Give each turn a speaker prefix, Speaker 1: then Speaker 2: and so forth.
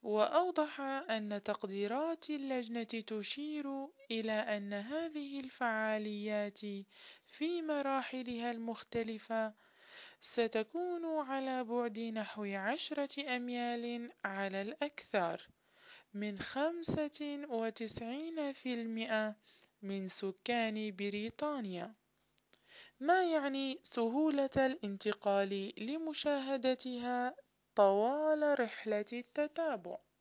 Speaker 1: وأوضح أن تقديرات اللجنة تشير إلى أن هذه الفعاليات في مراحلها المختلفة ستكون على بعد نحو 10 أميال على الأكثر من 95% من سكان بريطانيا، ما يعني سهولة الانتقال لمشاهدتها طوال رحلة التتابع.